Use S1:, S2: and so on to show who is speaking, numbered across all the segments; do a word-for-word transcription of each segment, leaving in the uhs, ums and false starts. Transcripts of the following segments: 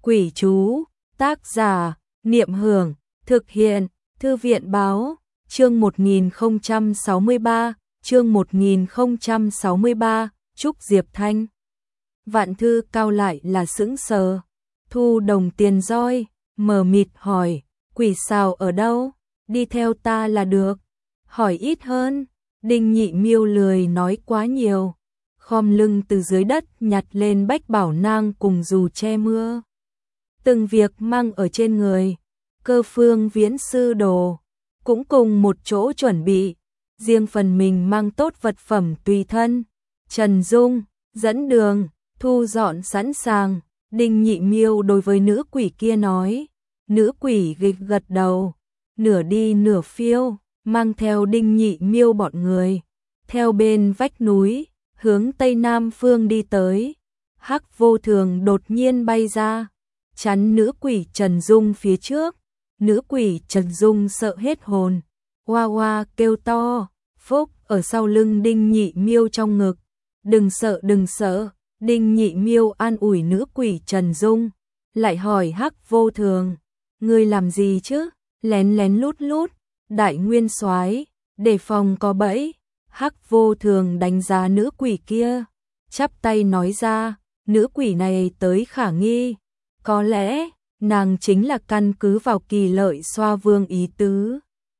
S1: Quỷ chú, tác giả, Niệm Hưởng, thực hiện, Thư viện báo, chương một nghìn không trăm sáu mươi ba, chương một nghìn không trăm sáu mươi ba, Trúc Diệp Thanh. Vạn Thư Cao lại là sững sờ, thu đồng tiền roi, mờ mịt hỏi, quỷ sào ở đâu, đi theo ta là được, hỏi ít hơn, Đinh Nhị Miêu lười nói quá nhiều, khom lưng từ dưới đất nhặt lên bách bảo nang cùng dù che mưa. Từng việc mang ở trên người, Cơ Phương Viễn sư đồ, cũng cùng một chỗ chuẩn bị, riêng phần mình mang tốt vật phẩm tùy thân. Trần Dung, dẫn đường, thu dọn sẵn sàng, Đinh Nhị Miêu đối với nữ quỷ kia nói, nữ quỷ gịch gật đầu, nửa đi nửa phiêu, mang theo Đinh Nhị Miêu bọn người, theo bên vách núi, hướng tây nam phương đi tới. Hắc Vô Thường đột nhiên bay ra, chắn nữ quỷ Trần Dung phía trước, nữ quỷ Trần Dung sợ hết hồn, oa oa kêu to, phúc ở sau lưng Đinh Nhị Miêu trong ngực, đừng sợ đừng sợ, Đinh Nhị Miêu an ủi nữ quỷ Trần Dung, lại hỏi Hắc Vô Thường, ngươi làm gì chứ, lén lén lút lút, đại nguyên soái, đề phòng có bẫy. Hắc Vô Thường đánh giá nữ quỷ kia, chắp tay nói ra, nữ quỷ này tới khả nghi, có lẽ nàng chính là căn cứ vào Kỳ Lợi Xoa Vương ý tứ,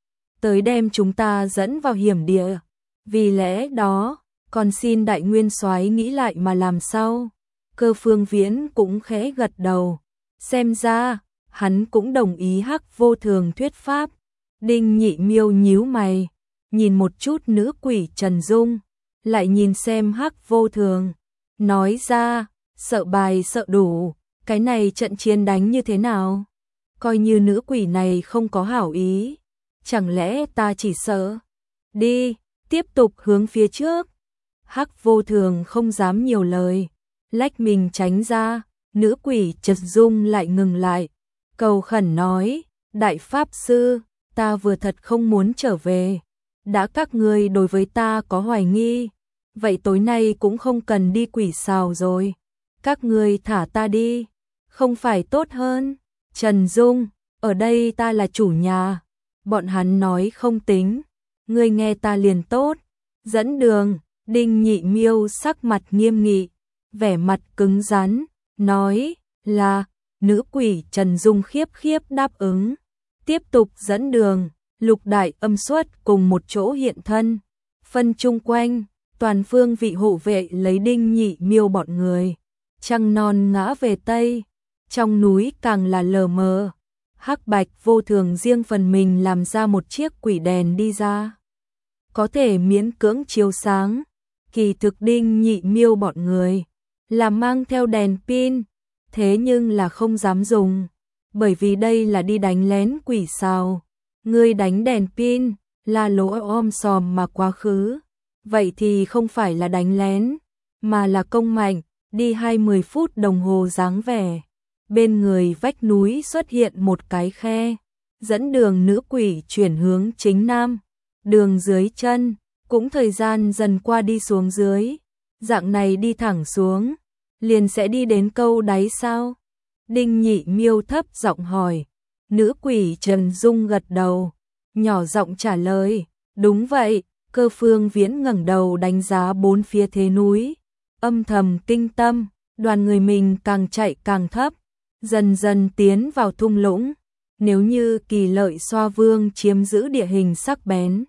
S1: tới đem chúng ta dẫn vào hiểm địa, vì lẽ đó, còn xin đại nguyên soái nghĩ lại mà làm sao. Cơ Phương Viễn cũng khẽ gật đầu, xem ra hắn cũng đồng ý Hắc Vô Thường thuyết pháp. Đinh Nhị Miêu nhíu mày, nhìn một chút nữ quỷ Trần Dung, lại nhìn xem Hắc Vô Thường, nói ra, sợ bài sợ đủ, cái này trận chiến đánh như thế nào? Coi như nữ quỷ này không có hảo ý, chẳng lẽ ta chỉ sợ? Đi, tiếp tục hướng phía trước. Hắc Vô Thường không dám nhiều lời, lách mình tránh ra, nữ quỷ Trần Dung lại ngừng lại, cầu khẩn nói, đại pháp sư, ta vừa thật không muốn trở về, đã các ngươi đối với ta có hoài nghi, vậy tối nay cũng không cần đi quỷ sào rồi, các ngươi thả ta đi, không phải tốt hơn? Trần Dung, ở đây ta là chủ nhà, bọn hắn nói không tính, ngươi nghe ta liền tốt. Dẫn đường, Đinh Nhị Miêu sắc mặt nghiêm nghị, vẻ mặt cứng rắn, nói là, nữ quỷ Trần Dung khiếp khiếp đáp ứng, tiếp tục dẫn đường. Lục đại âm xuất cùng một chỗ hiện thân, phân chung quanh, toàn phương vị hộ vệ lấy Đinh Nhị Miêu bọn người. Trăng non ngã về tây, trong núi càng là lờ mờ. Hắc Bạch Vô Thường riêng phần mình làm ra một chiếc quỷ đèn đi ra, có thể miễn cưỡng chiếu sáng. Kỳ thực Đinh Nhị Miêu bọn người là mang theo đèn pin, thế nhưng là không dám dùng, bởi vì đây là đi đánh lén quỷ sào. Ngươi đánh đèn pin, là lỗ om sòm mà quá khứ, vậy thì không phải là đánh lén, mà là công mạnh, đi hai mươi phút đồng hồ dáng vẻ. Bên người vách núi xuất hiện một cái khe, dẫn đường nữ quỷ chuyển hướng chính nam, đường dưới chân, cũng thời gian dần qua đi xuống dưới, dạng này đi thẳng xuống, liền sẽ đi đến câu đáy sao? Đinh Nhị Miêu thấp giọng hỏi. Nữ quỷ Trần Dung gật đầu, nhỏ giọng trả lời, đúng vậy. Cơ Phương Viễn ngẩng đầu đánh giá bốn phía thế núi, âm thầm kinh tâm, đoàn người mình càng chạy càng thấp, dần dần tiến vào thung lũng. Nếu như Kỳ Lợi Xoa Vương chiếm giữ địa hình sắc bén,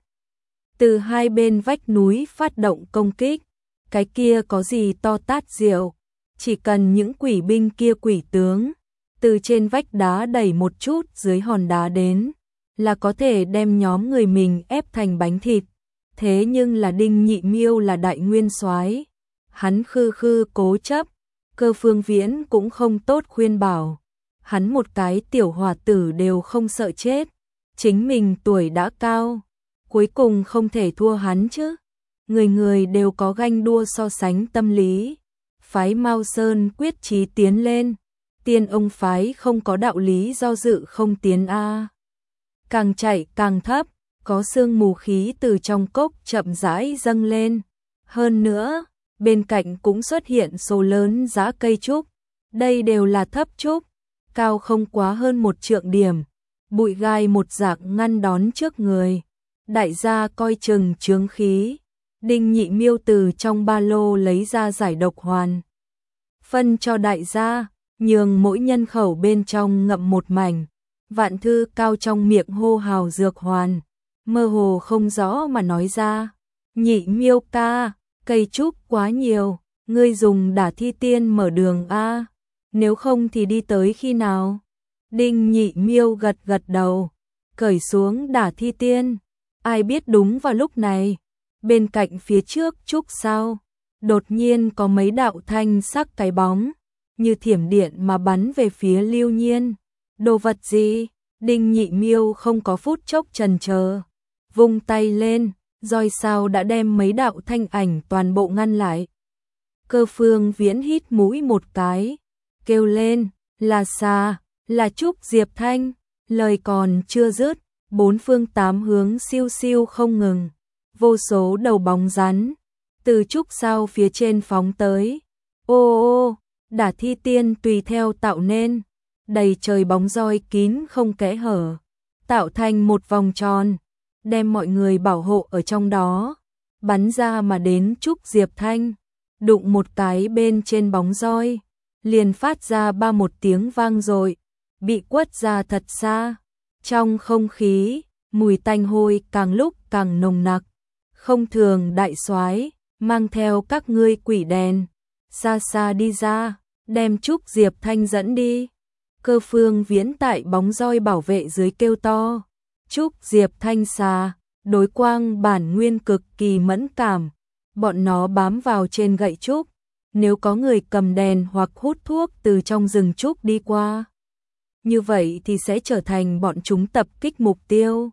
S1: từ hai bên vách núi phát động công kích, cái kia có gì to tát diệu, chỉ cần những quỷ binh kia quỷ tướng từ trên vách đá đẩy một chút dưới hòn đá đến, là có thể đem nhóm người mình ép thành bánh thịt. Thế nhưng là Đinh Nhị Miêu là đại nguyên soái, hắn khư khư cố chấp, Cơ Phương Viễn cũng không tốt khuyên bảo, hắn một cái tiểu hòa tử đều không sợ chết, chính mình tuổi đã cao, cuối cùng không thể thua hắn chứ. Người người đều có ganh đua so sánh tâm lý, phái Mao Sơn quyết chí tiến lên. Tiên ông phái không có đạo lý do dự không tiến a. Càng chạy càng thấp, có sương mù khí từ trong cốc chậm rãi dâng lên. Hơn nữa, bên cạnh cũng xuất hiện số lớn giá cây trúc, đây đều là thấp trúc, cao không quá hơn một trượng điểm, bụi gai một dạng ngăn đón trước người. Đại gia coi chừng chướng khí. Đinh Nhị Miêu từ trong ba lô lấy ra giải độc hoàn, phân cho đại gia, nhường mỗi nhân khẩu bên trong ngậm một mảnh. Vạn Thư Cao trong miệng hô hào dược hoàn, mơ hồ không rõ mà nói ra: Nhị Miêu ca, cây trúc quá nhiều, ngươi dùng Đả Thi Tiên mở đường a, nếu không thì đi tới khi nào? Đinh Nhị Miêu gật gật đầu, cởi xuống Đả Thi Tiên. Ai biết đúng vào lúc này, bên cạnh phía trước trúc sao, đột nhiên có mấy đạo thanh sắc cái bóng, như thiểm điện mà bắn về phía Lưu Nhiên. Đồ vật gì? Đinh Nhị Miêu không có phút chốc chần chờ, vung tay lên, roi sao đã đem mấy đạo thanh ảnh toàn bộ ngăn lại. Cơ Phương Viễn hít mũi một cái, kêu lên: là xà, là Trúc Diệp Thanh. Lời còn chưa dứt, bốn phương tám hướng siêu siêu không ngừng, vô số đầu bóng rắn từ trúc sao phía trên phóng tới. Ô ô, Đả Thi Tiên tùy theo tạo nên, đầy trời bóng roi kín không kẽ hở, tạo thành một vòng tròn, đem mọi người bảo hộ ở trong đó, bắn ra mà đến Trúc Diệp Thanh, đụng một cái bên trên bóng roi, liền phát ra ba một tiếng vang dội, bị quất ra thật xa. Trong không khí, mùi tanh hôi càng lúc càng nồng nặc. Không thường đại soái mang theo các ngươi quỷ đèn, xa xa đi ra, đem Trúc Diệp Thanh dẫn đi. Cơ Phương Viễn tại bóng roi bảo vệ dưới kêu to. Trúc Diệp Thanh xà, đối quang bản nguyên cực kỳ mẫn cảm, bọn nó bám vào trên gậy trúc, nếu có người cầm đèn hoặc hút thuốc từ trong rừng trúc đi qua, như vậy thì sẽ trở thành bọn chúng tập kích mục tiêu.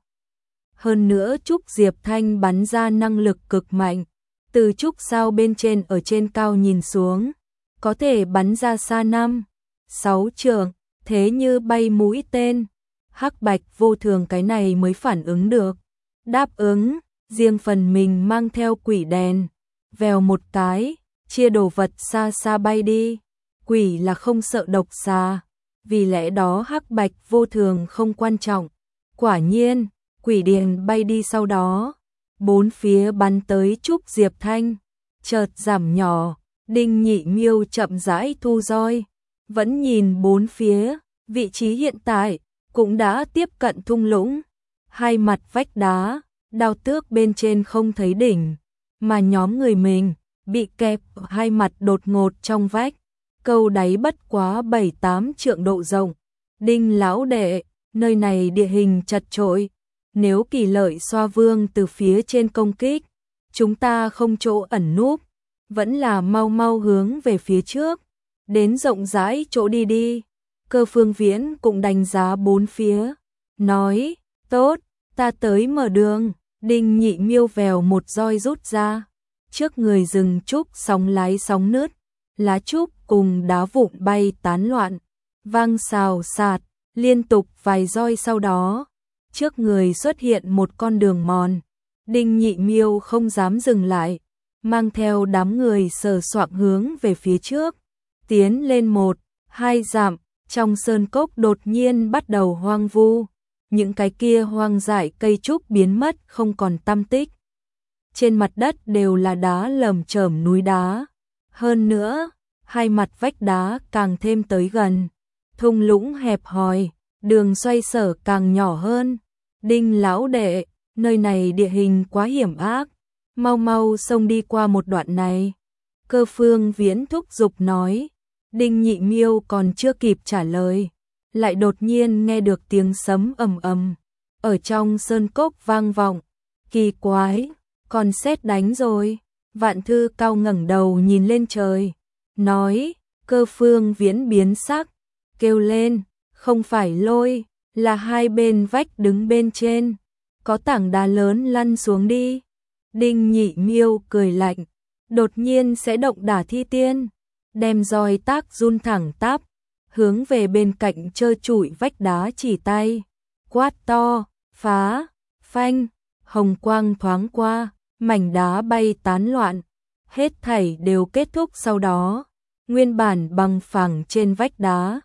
S1: Hơn nữa Trúc Diệp Thanh bắn ra năng lực cực mạnh, từ trúc sao bên trên ở trên cao nhìn xuống, có thể bắn ra xa năm, sáu trượng, thế như bay mũi tên. Hắc Bạch Vô Thường cái này mới phản ứng được, đáp ứng, riêng phần mình mang theo quỷ đèn, vèo một cái, chia đồ vật xa xa bay đi. Quỷ là không sợ độc xà, vì lẽ đó Hắc Bạch Vô Thường không quan trọng. Quả nhiên, quỷ điền bay đi sau đó, bốn phía bắn tới Trúc Diệp Thanh, chợt giảm nhỏ. Đinh Nhị Miêu chậm rãi thu roi, vẫn nhìn bốn phía, vị trí hiện tại cũng đã tiếp cận thung lũng, hai mặt vách đá, đao tước bên trên không thấy đỉnh, mà nhóm người mình bị kẹp hai mặt đột ngột trong vách, câu đáy bất quá bảy tám trượng độ rộng. Đinh lão đệ, nơi này địa hình chật chội, nếu Kỳ Lợi Xoa Vương từ phía trên công kích, chúng ta không chỗ ẩn núp, vẫn là mau mau hướng về phía trước, đến rộng rãi chỗ đi đi. Cơ Phương Viễn cũng đánh giá bốn phía, nói: tốt, ta tới mở đường. Đinh Nhị Miêu vèo một roi rút ra, trước người rừng trúc sóng lái sóng nứt, lá trúc cùng đá vụn bay tán loạn, vang xào xạc, liên tục vài roi sau đó, trước người xuất hiện một con đường mòn. Đinh Nhị Miêu không dám dừng lại, mang theo đám người sờ soạng hướng về phía trước, tiến lên một, hai dặm, trong sơn cốc đột nhiên bắt đầu hoang vu, những cái kia hoang dại cây trúc biến mất không còn tăm tích. Trên mặt đất đều là đá lởm chởm núi đá, hơn nữa, hai mặt vách đá càng thêm tới gần, thung lũng hẹp hòi, đường xoay sở càng nhỏ hơn. Đinh lão đệ, nơi này địa hình quá hiểm ác, mau mau xông đi qua một đoạn này. Cơ Phương Viễn thúc giục nói. Đinh Nhị Miêu còn chưa kịp trả lời, lại đột nhiên nghe được tiếng sấm ầm ầm ở trong sơn cốc vang vọng. Kỳ quái, còn sét đánh rồi. Vạn Thư Cao ngẩng đầu nhìn lên trời, nói. Cơ Phương Viễn biến sắc, kêu lên: không phải lôi, là hai bên vách đứng bên trên, có tảng đá lớn lăn xuống đi. Đinh Nhị Miêu cười lạnh, đột nhiên sẽ động Đả Thi Tiên, đem roi tác run thẳng tắp, hướng về bên cạnh trơ trụi vách đá chỉ tay, quát to: phá! Phanh! Hồng quang thoáng qua, mảnh đá bay tán loạn, hết thảy đều kết thúc. Sau đó, nguyên bản bằng phẳng trên vách đá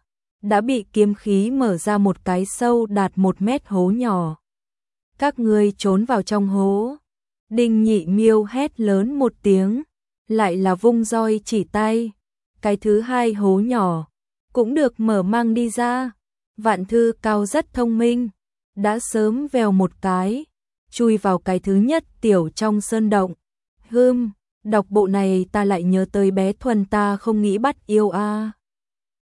S1: đã bị kiếm khí mở ra một cái sâu đạt một mét hố nhỏ. Các ngươi trốn vào trong hố. Đinh Nhị Miêu hét lớn một tiếng, lại là vung roi chỉ tay. Cái thứ hai hố nhỏ cũng được mở mang đi ra. Vạn Thư Cao rất thông minh, đã sớm vèo một cái, chui vào cái thứ nhất tiểu trong sơn động. Hừm, đọc bộ này ta lại nhớ tới bé Thuần ta không nghĩ bắt yêu a. À.